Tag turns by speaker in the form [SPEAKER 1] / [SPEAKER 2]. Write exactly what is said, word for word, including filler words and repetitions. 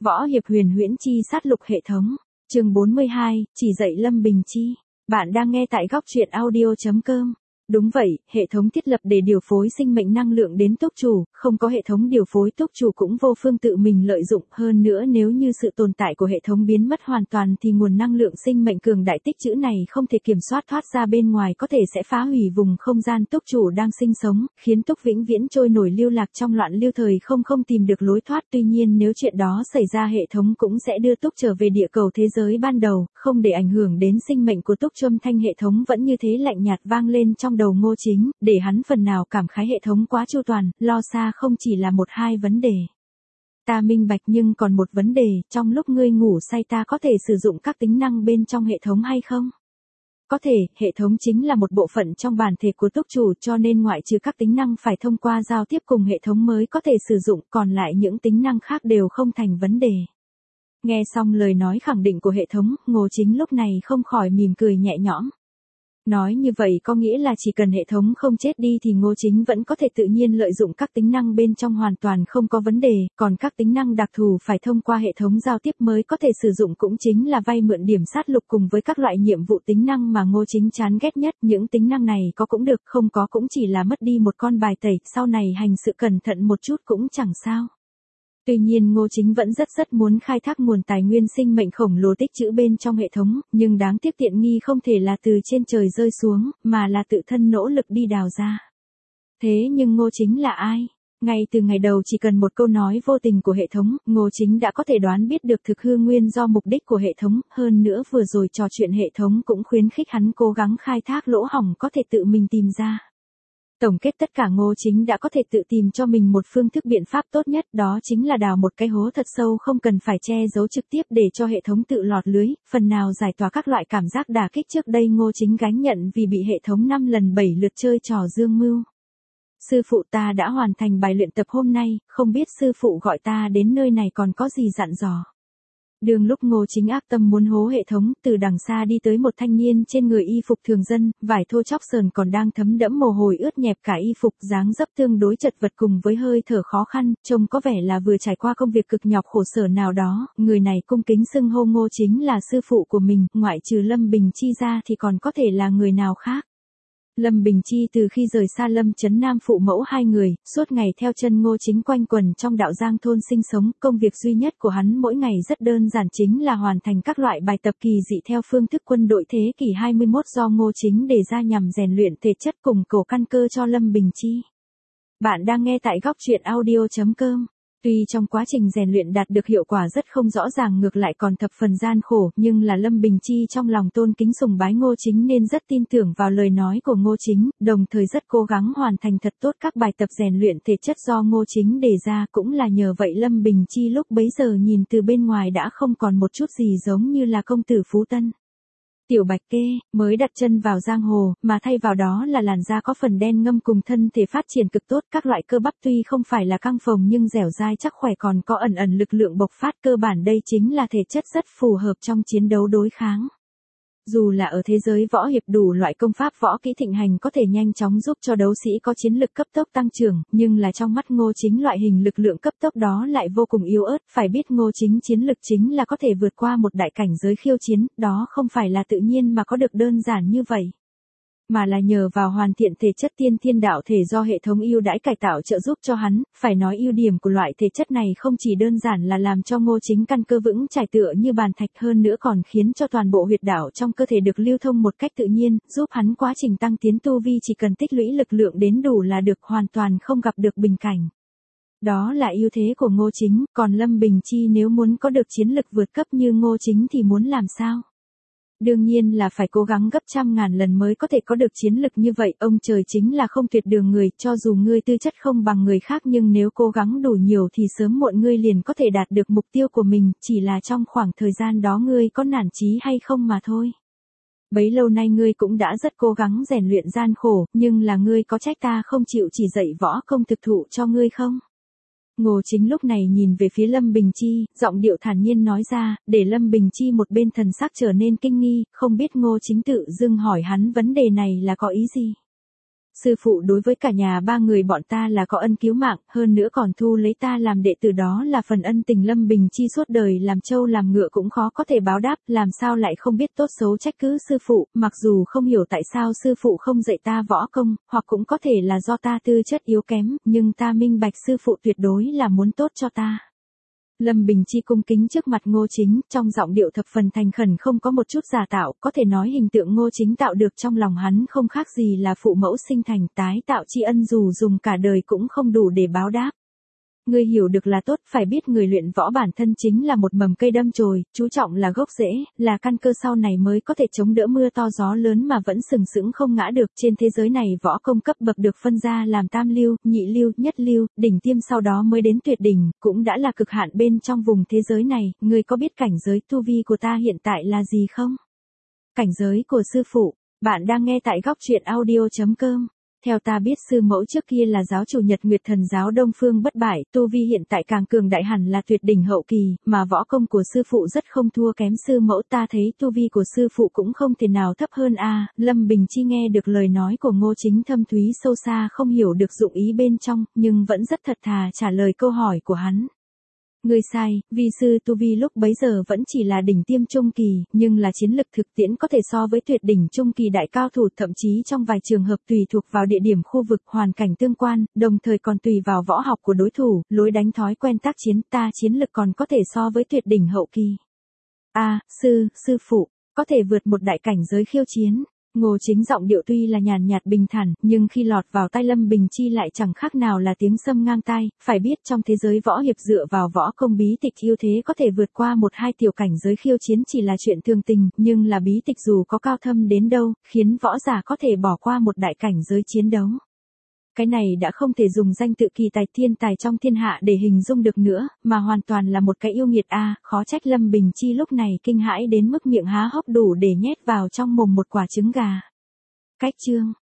[SPEAKER 1] Võ hiệp huyền huyễn chi sát lục hệ thống. Chương bốn mươi hai, chỉ dạy Lâm Bình Chi. Bạn đang nghe tại góc truyện audio chấm com. Đúng vậy, hệ thống thiết lập để điều phối sinh mệnh năng lượng đến túc chủ, không có hệ thống điều phối túc chủ cũng vô phương tự mình lợi dụng. Hơn nữa nếu như sự tồn tại của hệ thống biến mất hoàn toàn thì nguồn năng lượng sinh mệnh cường đại tích trữ này không thể kiểm soát thoát ra bên ngoài, có thể sẽ phá hủy vùng không gian túc chủ đang sinh sống, khiến túc vĩnh viễn trôi nổi lưu lạc trong loạn lưu thời không không tìm được lối thoát. Tuy nhiên nếu chuyện đó xảy ra, hệ thống cũng sẽ đưa túc trở về địa cầu thế giới ban đầu, không để ảnh hưởng đến sinh mệnh của túc. Âm thanh hệ thống vẫn như thế lạnh nhạt vang lên trong đầu Ngô Chính, để hắn phần nào cảm khái hệ thống quá chu toàn, lo xa không chỉ là một hai vấn đề. Ta minh bạch, nhưng còn một vấn đề, trong lúc ngươi ngủ say ta có thể sử dụng các tính năng bên trong hệ thống hay không? Có thể, hệ thống chính là một bộ phận trong bản thể của túc chủ, cho nên ngoại trừ các tính năng phải thông qua giao tiếp cùng hệ thống mới có thể sử dụng, còn lại những tính năng khác đều không thành vấn đề. Nghe xong lời nói khẳng định của hệ thống, Ngô Chính lúc này không khỏi mỉm cười nhẹ nhõm. Nói như vậy có nghĩa là chỉ cần hệ thống không chết đi thì Ngô Chính vẫn có thể tự nhiên lợi dụng các tính năng bên trong hoàn toàn không có vấn đề, còn các tính năng đặc thù phải thông qua hệ thống giao tiếp mới có thể sử dụng, cũng chính là vay mượn điểm sát lục cùng với các loại nhiệm vụ tính năng mà Ngô Chính chán ghét nhất. Những tính năng này có cũng được, không có cũng chỉ là mất đi một con bài tẩy, sau này hành sự cẩn thận một chút cũng chẳng sao. Tuy nhiên Ngô Chính vẫn rất rất muốn khai thác nguồn tài nguyên sinh mệnh khổng lồ tích trữ bên trong hệ thống, nhưng đáng tiếc tiện nghi không thể là từ trên trời rơi xuống, mà là tự thân nỗ lực đi đào ra. Thế nhưng Ngô Chính là ai? Ngay từ ngày đầu chỉ cần một câu nói vô tình của hệ thống, Ngô Chính đã có thể đoán biết được thực hư nguyên do mục đích của hệ thống, hơn nữa vừa rồi trò chuyện hệ thống cũng khuyến khích hắn cố gắng khai thác lỗ hổng có thể tự mình tìm ra. Tổng kết tất cả, Ngô Chính đã có thể tự tìm cho mình một phương thức biện pháp tốt nhất, đó chính là đào một cái hố thật sâu không cần phải che giấu trực tiếp để cho hệ thống tự lọt lưới, phần nào giải tỏa các loại cảm giác đả kích trước đây Ngô Chính gánh nhận vì bị hệ thống năm lần bảy lượt chơi trò dương mưu. Sư phụ, ta đã hoàn thành bài luyện tập hôm nay, không biết sư phụ gọi ta đến nơi này còn có gì dặn dò. Đường lúc Ngô Chính ác tâm muốn hố hệ thống, từ đằng xa đi tới một thanh niên trên người y phục thường dân, vải thô chóc sờn còn đang thấm đẫm mồ hôi ướt nhẹp cả y phục, dáng dấp tương đối chật vật cùng với hơi thở khó khăn, trông có vẻ là vừa trải qua công việc cực nhọc khổ sở nào đó. Người này cung kính xưng hô Ngô Chính là sư phụ của mình, ngoại trừ Lâm Bình Chi ra thì còn có thể là người nào khác. Lâm Bình Chi từ khi rời xa Lâm Trấn Nam phụ mẫu hai người, suốt ngày theo chân Ngô Chính quanh quần trong đạo giang thôn sinh sống, công việc duy nhất của hắn mỗi ngày rất đơn giản, chính là hoàn thành các loại bài tập kỳ dị theo phương thức quân đội thế kỷ hai mươi mốt do Ngô Chính đề ra nhằm rèn luyện thể chất cùng cổ căn cơ cho Lâm Bình Chi. Bạn đang nghe tại góc truyện audio chấm com. Tuy trong quá trình rèn luyện đạt được hiệu quả rất không rõ ràng, ngược lại còn thập phần gian khổ, nhưng là Lâm Bình Chi trong lòng tôn kính sùng bái Ngô Chính nên rất tin tưởng vào lời nói của Ngô Chính, đồng thời rất cố gắng hoàn thành thật tốt các bài tập rèn luyện thể chất do Ngô Chính đề ra. Cũng là nhờ vậy Lâm Bình Chi lúc bấy giờ nhìn từ bên ngoài đã không còn một chút gì giống như là công tử Phú Tân, tiểu bạch kê, mới đặt chân vào giang hồ, mà thay vào đó là làn da có phần đen ngâm cùng thân thể phát triển cực tốt, các loại cơ bắp tuy không phải là căng phồng nhưng dẻo dai chắc khỏe, còn có ẩn ẩn lực lượng bộc phát. Cơ bản đây chính là thể chất rất phù hợp trong chiến đấu đối kháng. Dù là ở thế giới võ hiệp, đủ loại công pháp võ kỹ thịnh hành có thể nhanh chóng giúp cho đấu sĩ có chiến lực cấp tốc tăng trưởng, nhưng là trong mắt Ngô Chính loại hình lực lượng cấp tốc đó lại vô cùng yếu ớt. Phải biết Ngô Chính chiến lực chính là có thể vượt qua một đại cảnh giới khiêu chiến, đó không phải là tự nhiên mà có được đơn giản như vậy, mà là nhờ vào hoàn thiện thể chất tiên thiên đạo thể do hệ thống ưu đãi cải tạo trợ giúp cho hắn. Phải nói ưu điểm của loại thể chất này không chỉ đơn giản là làm cho Ngô Chính căn cơ vững chãi tựa như bàn thạch, hơn nữa còn khiến cho toàn bộ huyệt đạo trong cơ thể được lưu thông một cách tự nhiên, giúp hắn quá trình tăng tiến tu vi chỉ cần tích lũy lực lượng đến đủ là được, hoàn toàn không gặp được bình cảnh. Đó là ưu thế của Ngô Chính, còn Lâm Bình Chi nếu muốn có được chiến lực vượt cấp như Ngô Chính thì muốn làm sao? Đương nhiên là phải cố gắng gấp trăm ngàn lần mới có thể có được chiến lực như vậy. Ông trời chính là không tuyệt đường người, cho dù ngươi tư chất không bằng người khác nhưng nếu cố gắng đủ nhiều thì sớm muộn ngươi liền có thể đạt được mục tiêu của mình, chỉ là trong khoảng thời gian đó ngươi có nản chí hay không mà thôi. Bấy lâu nay ngươi cũng đã rất cố gắng rèn luyện gian khổ, nhưng là ngươi có trách ta không chịu chỉ dạy võ công thực thụ cho ngươi không? Ngô Chính lúc này nhìn về phía Lâm Bình Chi, giọng điệu thản nhiên nói ra, để Lâm Bình Chi một bên thần sắc trở nên kinh nghi, không biết Ngô Chính tự dưng hỏi hắn vấn đề này là có ý gì. Sư phụ đối với cả nhà ba người bọn ta là có ân cứu mạng, hơn nữa còn thu lấy ta làm đệ tử, đó là phần ân tình Lâm Bình Chi suốt đời làm trâu làm ngựa cũng khó có thể báo đáp, làm sao lại không biết tốt xấu trách cứ sư phụ, mặc dù không hiểu tại sao sư phụ không dạy ta võ công, hoặc cũng có thể là do ta tư chất yếu kém, nhưng ta minh bạch sư phụ tuyệt đối là muốn tốt cho ta. Lâm Bình Chi cung kính trước mặt Ngô Chính, trong giọng điệu thập phần thành khẩn, không có một chút giả tạo, có thể nói hình tượng Ngô Chính tạo được trong lòng hắn không khác gì là phụ mẫu sinh thành, tái tạo tri ân dù dùng cả đời cũng không đủ để báo đáp. Người hiểu được là tốt, phải biết người luyện võ bản thân chính là một mầm cây đâm chồi, chú trọng là gốc rễ, là căn cơ sau này mới có thể chống đỡ mưa to gió lớn mà vẫn sừng sững không ngã được. Trên thế giới này võ công cấp bậc được phân ra làm tam lưu, nhị lưu, nhất lưu, đỉnh tiêm, sau đó mới đến tuyệt đỉnh, cũng đã là cực hạn bên trong vùng thế giới này. Người có biết cảnh giới tu vi của ta hiện tại là gì không? Cảnh giới của sư phụ, bạn đang nghe tại góc truyện audio chấm com. Theo ta biết sư mẫu trước kia là giáo chủ Nhật Nguyệt Thần giáo Đông Phương bất bại, tu vi hiện tại càng cường đại hẳn là tuyệt đỉnh hậu kỳ, mà võ công của sư phụ rất không thua kém sư mẫu, ta thấy tu vi của sư phụ cũng không thể nào thấp hơn a. Lâm Bình Chi nghe được lời nói của Ngô Chính thâm thúy sâu xa, không hiểu được dụng ý bên trong, nhưng vẫn rất thật thà trả lời câu hỏi của hắn. Người sai, vi sư tu vi lúc bấy giờ vẫn chỉ là đỉnh tiêm trung kỳ, nhưng là chiến lực thực tiễn có thể so với tuyệt đỉnh trung kỳ đại cao thủ, thậm chí trong vài trường hợp tùy thuộc vào địa điểm khu vực, hoàn cảnh tương quan, đồng thời còn tùy vào võ học của đối thủ, lối đánh, thói quen tác chiến, ta chiến lực còn có thể so với tuyệt đỉnh hậu kỳ. A, sư, sư phụ, có thể vượt một đại cảnh giới khiêu chiến. Ngô Chính giọng điệu tuy là nhàn nhạt bình thản, nhưng khi lọt vào tai Lâm Bình Chi lại chẳng khác nào là tiếng sâm ngang tai, phải biết trong thế giới võ hiệp dựa vào võ công bí tịch ưu thế có thể vượt qua một hai tiểu cảnh giới khiêu chiến chỉ là chuyện thường tình, nhưng là bí tịch dù có cao thâm đến đâu, khiến võ giả có thể bỏ qua một đại cảnh giới chiến đấu. Cái này đã không thể dùng danh tự kỳ tài thiên tài trong thiên hạ để hình dung được nữa, mà hoàn toàn là một cái yêu nghiệt a, à, khó trách Lâm Bình Chi lúc này kinh hãi đến mức miệng há hốc đủ để nhét vào trong mồm một quả trứng gà. Cách chương